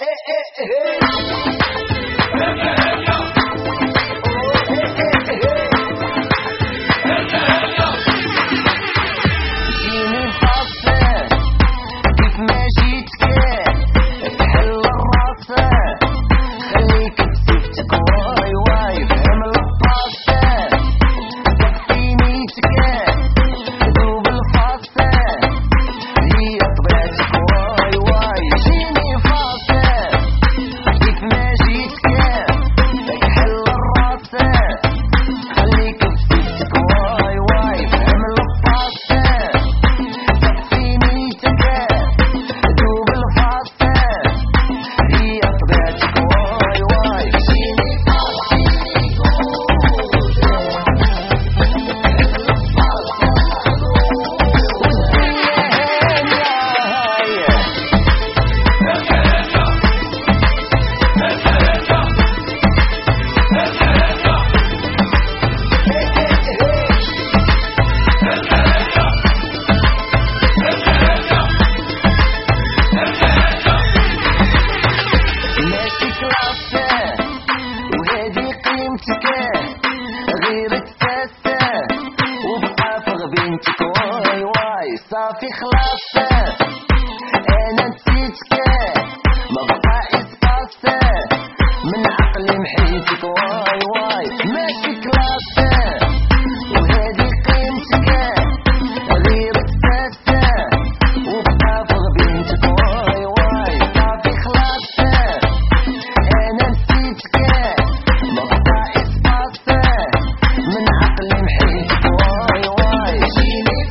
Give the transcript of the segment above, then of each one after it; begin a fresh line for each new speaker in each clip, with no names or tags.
صافي خلاص انا نسيتك ما بقى اسباس من عقلي محيتك واي واي ماشي كلاس وهذه قيمتك غير تساسة وبقى فوق بنتك واي واي صافي خلاص انا نسيتك ما بقى اسباس من عقلي محيتك واي واي جيني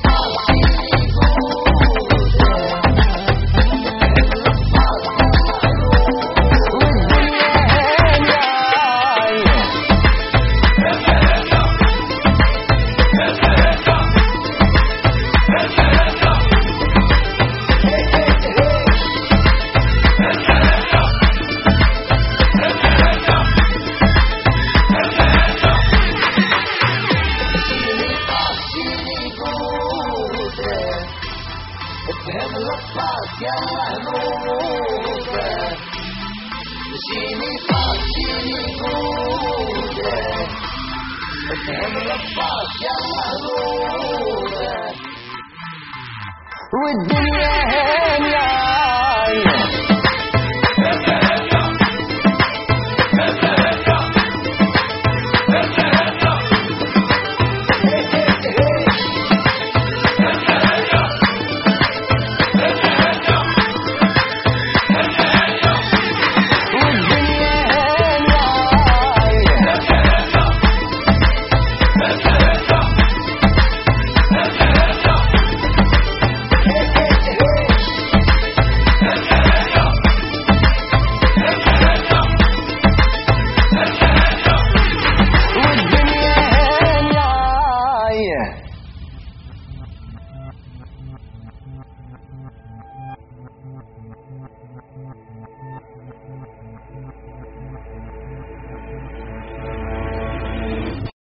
افهم للطاس يلا نوصل جيني طاس جيني نوصل افهم للطاس يلا نوصل والدنيا